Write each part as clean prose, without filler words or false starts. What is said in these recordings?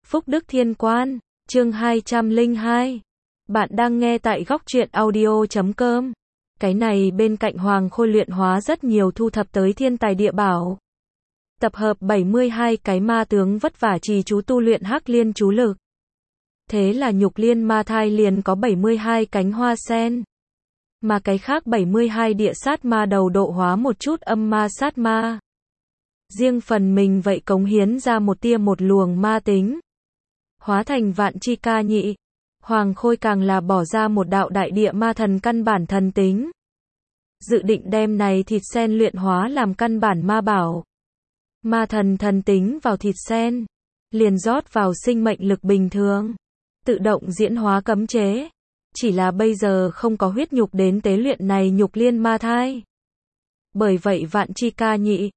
Phúc Đức Thiên Quan, chương 202. Bạn đang nghe tại góc truyện audio.com. Cái này bên cạnh Hoàng Khôi luyện hóa rất nhiều thu thập tới thiên tài địa bảo. Tập hợp 72 cái ma tướng vất vả trì chú tu luyện Hắc Liên chú lực. Thế là Nhục Liên Ma Thai liền có 72 cánh hoa sen. Mà cái khác 72 địa sát ma đầu độ hóa một chút âm ma sát ma. Riêng phần mình vậy cống hiến ra một tia một luồng ma tính. Hóa thành vạn chi ca nhị. Hoàng Khôi càng là bỏ ra một đạo đại địa ma thần căn bản thần tính. Dự định đem này thịt sen luyện hóa làm căn bản ma bảo. Ma thần thần tính vào thịt sen. Liền rót vào sinh mệnh lực bình thường. Tự động diễn hóa cấm chế. Chỉ là bây giờ không có huyết nhục đến tế luyện này Nhục Liên Ma Thai. Bởi vậy vạn chi ca nhị.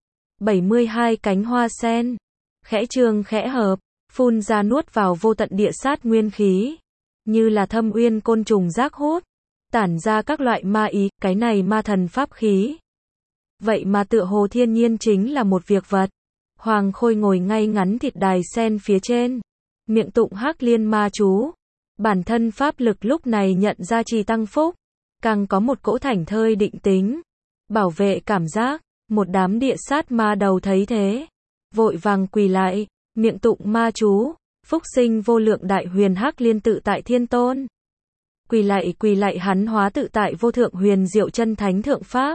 72 cánh hoa sen. Khẽ trương khẽ hợp. Phun ra nuốt vào vô tận địa sát nguyên khí. Như là thâm uyên côn trùng rác hút. Tản ra các loại ma ý, cái này ma thần pháp khí. Vậy mà tựa hồ thiên nhiên chính là một việc vật. Hoàng Khôi ngồi ngay ngắn thịt đài sen phía trên. Miệng tụng Hắc Liên ma chú. Bản thân pháp lực lúc này nhận ra trì tăng phúc. Càng có một cỗ thảnh thơi định tính. Bảo vệ cảm giác. Một đám địa sát ma đầu thấy thế. Vội vàng quỳ lại. Miệng tụng ma chú. Phúc sinh vô lượng đại huyền Hắc Liên tự tại thiên tôn. Quỳ lại hắn hóa tự tại vô thượng huyền diệu chân thánh thượng pháp.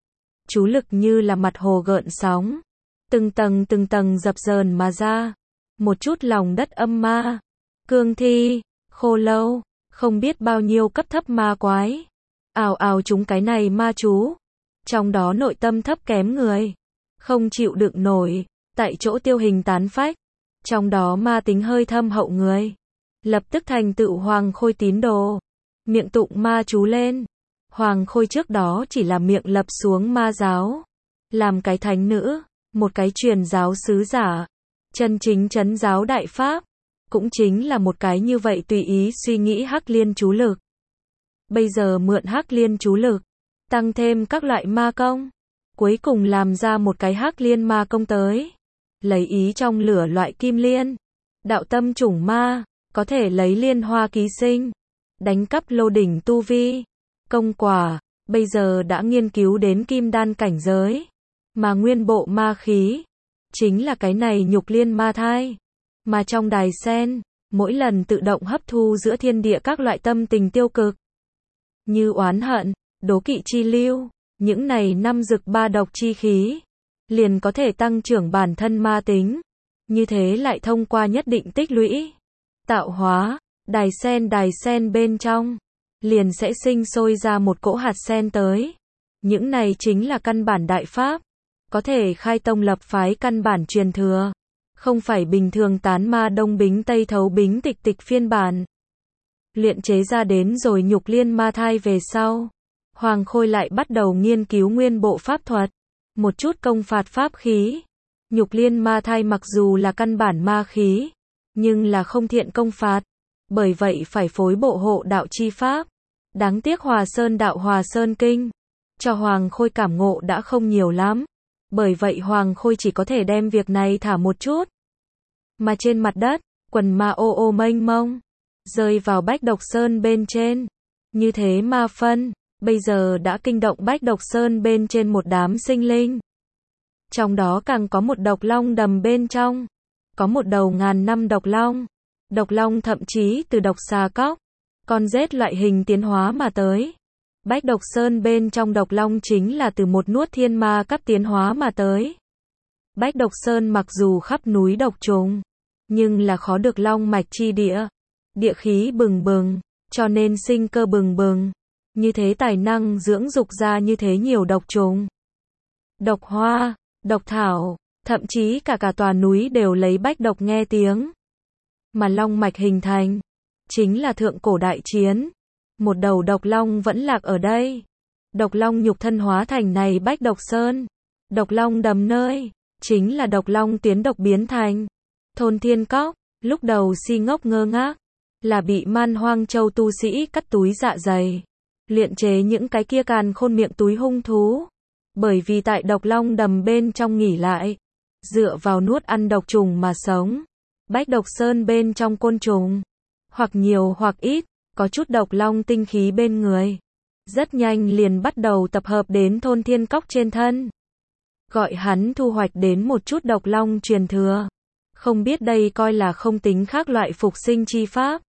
Chú lực như là mặt hồ gợn sóng. Từng tầng dập dờn mà ra. Một chút lòng đất âm ma. Cương thi. Khô lâu. Không biết bao nhiêu cấp thấp ma quái. Ào ào chúng cái này ma chú. Trong đó nội tâm thấp kém người. Không chịu đựng nổi. Tại chỗ tiêu hình tán phách. Trong đó ma tính hơi thâm hậu người. Lập tức thành tựu Hoàng Khôi tín đồ. Miệng tụng ma chú lên. Hoàng Khôi trước đó chỉ là miệng lập xuống ma giáo. Làm cái thánh nữ. Một cái truyền giáo sứ giả. Chân chính trấn giáo đại pháp. Cũng chính là một cái như vậy tùy ý suy nghĩ Hắc Liên chú lực. Bây giờ mượn Hắc Liên chú lực. Tăng thêm các loại ma công. Cuối cùng làm ra một cái Hắc Liên ma công tới. Lấy ý trong lửa loại kim liên. Đạo tâm chủng ma. Có thể lấy liên hoa ký sinh. Đánh cắp lô đỉnh tu vi. Công quả. Bây giờ đã nghiên cứu đến kim đan cảnh giới. Mà nguyên bộ ma khí. Chính là cái này Nhục Liên Ma Thai. Mà trong đài sen. Mỗi lần tự động hấp thu giữa thiên địa các loại tâm tình tiêu cực. Như oán hận. Đố kỵ chi lưu. Những này năm dực ba độc chi khí. Liền có thể tăng trưởng bản thân ma tính. Như thế lại thông qua nhất định tích lũy. Tạo hóa. Đài sen bên trong. Liền sẽ sinh sôi ra một cỗ hạt sen tới. Những này chính là căn bản đại pháp. Có thể khai tông lập phái căn bản truyền thừa. Không phải bình thường tán ma đông bính tây thấu bính tịch phiên bản. Luyện chế ra đến rồi Nhục Liên Ma Thai về sau. Hoàng Khôi lại bắt đầu nghiên cứu nguyên bộ pháp thuật. Một chút công phạt pháp khí. Nhục Liên Ma Thai mặc dù là căn bản ma khí. Nhưng là không thiện công phạt. Bởi vậy phải phối bộ hộ đạo chi pháp. Đáng tiếc Hòa Sơn đạo Hòa Sơn Kinh. Cho Hoàng Khôi cảm ngộ đã không nhiều lắm. Bởi vậy Hoàng Khôi chỉ có thể đem việc này thả một chút. Mà trên mặt đất, quần ma ô mênh mông. Rơi vào Bách Độc Sơn bên trên. Như thế ma phân. Bây giờ đã kinh động Bách Độc Sơn bên trên một đám sinh linh. Trong đó càng có một độc long đầm bên trong. Có một đầu ngàn năm độc long. Độc long thậm chí từ độc xà cóc. Con rết loại hình tiến hóa mà tới. Bách Độc Sơn bên trong độc long chính là từ một nuốt thiên ma cấp tiến hóa mà tới. Bách Độc Sơn mặc dù khắp núi độc trùng. Nhưng là khó được long mạch chi địa. Địa khí bừng bừng. Cho nên sinh cơ bừng bừng. Như thế tài năng dưỡng dục ra như thế nhiều độc trùng. Độc hoa, độc thảo, thậm chí cả tòa núi đều lấy bách độc nghe tiếng. Mà long mạch hình thành, chính là thượng cổ đại chiến. Một đầu độc long vẫn lạc ở đây. Độc long nhục thân hóa thành này Bách Độc Sơn. Độc long đầm nơi, chính là độc long tiến độc biến thành. Thôn Thiên Cóc, lúc đầu si ngốc ngơ ngác. Là bị Man Hoang Châu tu sĩ cắt túi dạ dày. Luyện chế những cái kia càn khôn miệng túi hung thú. Bởi vì tại độc long đầm bên trong nghỉ lại. Dựa vào nuốt ăn độc trùng mà sống. Bách độc sơn bên trong côn trùng, hoặc nhiều hoặc ít, có chút độc long tinh khí bên người. Rất nhanh liền bắt đầu tập hợp đến thôn thiên cóc trên thân. Gọi hắn thu hoạch đến một chút độc long truyền thừa. Không biết đây coi là không tính khác loại phục sinh chi pháp.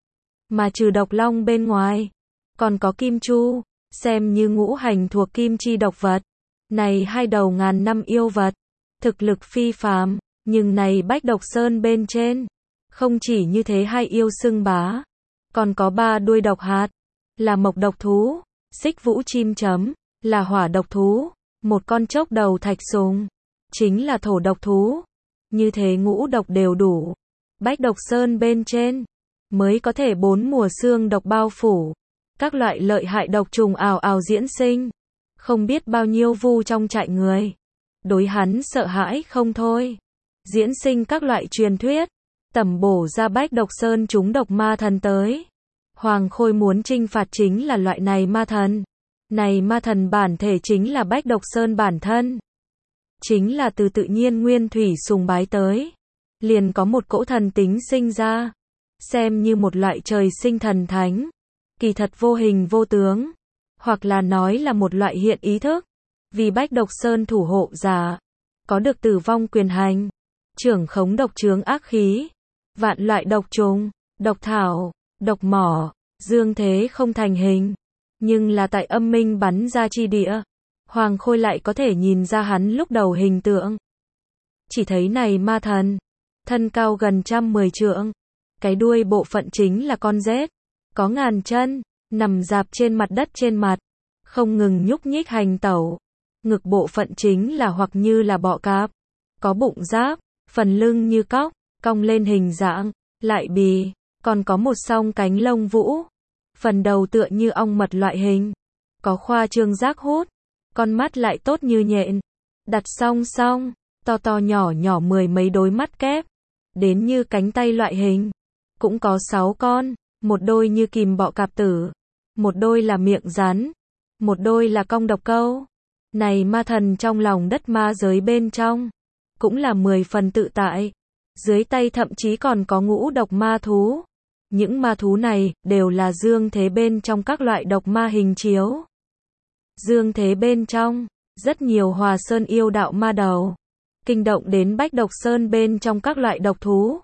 Mà trừ độc long bên ngoài, còn có kim chu, xem như ngũ hành thuộc kim chi độc vật. Này hai đầu ngàn năm yêu vật, thực lực phi phàm, nhưng này bách độc sơn bên trên, không chỉ như thế hai yêu xưng bá, còn có ba đuôi độc hạt, là mộc độc thú, xích vũ chim chấm, là hỏa độc thú, một con chốc đầu thạch sùng, chính là thổ độc thú. Như thế ngũ độc đều đủ, bách độc sơn bên trên, mới có thể 4 mùa xương độc bao phủ, các loại lợi hại độc trùng ào ào diễn sinh, không biết bao nhiêu vu trong trại người. Đối hắn sợ hãi không thôi, diễn sinh các loại truyền thuyết, tẩm bổ ra bách độc sơn chúng độc ma thần tới. Hoàng Khôi muốn trinh phạt chính là loại này ma thần. Này ma thần bản thể chính là bách độc sơn bản thân. Chính là từ tự nhiên nguyên thủy sùng bái tới. Liền có một cỗ thần tính sinh ra. Xem như một loại trời sinh thần thánh. Kỳ thật vô hình vô tướng. Hoặc là nói là một loại hiện ý thức. Vì bách độc sơn thủ hộ giả. Có được tử vong quyền hành. Trưởng khống độc chướng ác khí. Vạn loại độc trùng, độc thảo, độc mỏ, dương thế không thành hình. Nhưng là tại âm minh bắn ra chi địa, Hoàng Khôi lại có thể nhìn ra hắn lúc đầu hình tượng. Chỉ thấy này ma thần, thân cao gần 110 trượng, cái đuôi bộ phận chính là con rết, có ngàn chân, nằm dạp trên mặt đất trên mặt, không ngừng nhúc nhích hành tẩu. Ngực bộ phận chính là hoặc như là bọ cạp, có bụng giáp, phần lưng như cóc, cong lên hình dạng, lại bì, còn có một song cánh lông vũ. Phần đầu tựa như ong mật loại hình, có khoa trương giác hút, con mắt lại tốt như nhện, đặt song song, to to nhỏ nhỏ 10 mấy đôi mắt kép, đến như cánh tay loại hình, cũng có 6 con, một đôi như kìm bọ cạp tử, một đôi là miệng rắn, một đôi là cong độc câu. Này ma thần trong lòng đất ma giới bên trong, cũng là 10 phần tự tại, dưới tay thậm chí còn có ngũ độc ma thú. Những ma thú này đều là dương thế bên trong các loại độc ma hình chiếu. Dương thế bên trong, rất nhiều Hòa Sơn yêu đạo ma đầu, kinh động đến bách độc sơn bên trong các loại độc thú.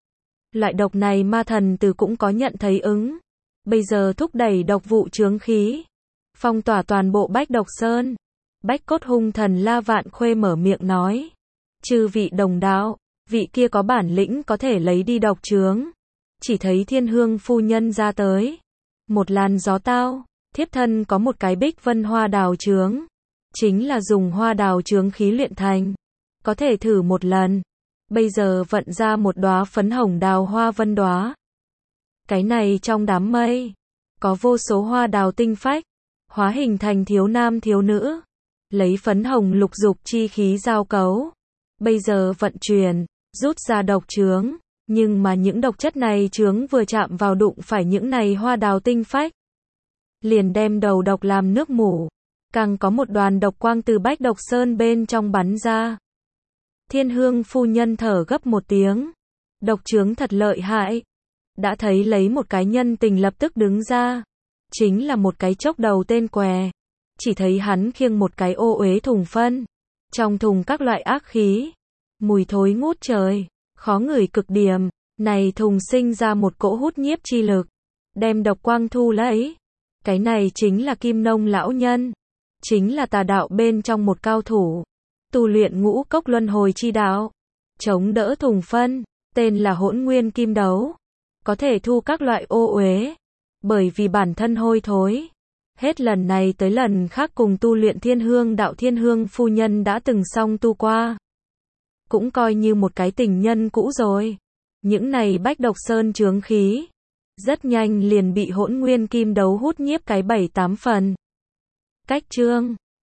Loại độc này ma thần từ cũng có nhận thấy ứng. Bây giờ thúc đẩy độc vụ chướng khí, phong tỏa toàn bộ bách độc sơn. Bách cốt hung thần La Vạn Khuê mở miệng nói. Chư vị đồng đạo, vị kia có bản lĩnh có thể lấy đi độc chướng. Chỉ thấy Thiên Hương phu nhân ra tới. Một làn gió tao, thiếp thân có một cái bích vân hoa đào chướng. Chính là dùng hoa đào chướng khí luyện thành. Có thể thử một lần. Bây giờ vận ra một đóa phấn hồng đào hoa vân đóa. Cái này trong đám mây, có vô số hoa đào tinh phách, hóa hình thành thiếu nam thiếu nữ. Lấy phấn hồng lục dục chi khí giao cấu. Bây giờ vận chuyển, rút ra độc chướng. Nhưng mà những độc chất này chướng vừa chạm vào đụng phải những này hoa đào tinh phách, liền đem đầu độc làm nước mủ. Càng có một đoàn độc quang từ bách độc sơn bên trong bắn ra. Thiên Hương phu nhân thở gấp một tiếng. Độc chướng thật lợi hại. Đã thấy lấy một cái nhân tình lập tức đứng ra. Chính là một cái chốc đầu tên què. Chỉ thấy hắn khiêng một cái ô uế thùng phân. Trong thùng các loại ác khí. Mùi thối ngút trời. Khó ngửi cực điểm. Này thùng sinh ra một cỗ hút nhiếp chi lực. Đem độc quang thu lấy. Cái này chính là Kim Nông lão nhân. Chính là tà đạo bên trong một cao thủ. Tu luyện ngũ cốc luân hồi chi đạo. Chống đỡ thùng phân. Tên là Hỗn Nguyên Kim Đấu. Có thể thu các loại ô uế. Bởi vì bản thân hôi thối. Hết lần này tới lần khác cùng tu luyện Thiên Hương đạo Thiên Hương phu nhân đã từng song tu qua. Cũng coi như một cái tình nhân cũ rồi. Những này bách độc sơn chướng khí. Rất nhanh liền bị Hỗn Nguyên Kim Đấu hút nhiếp cái 7-8 phần. Cách chương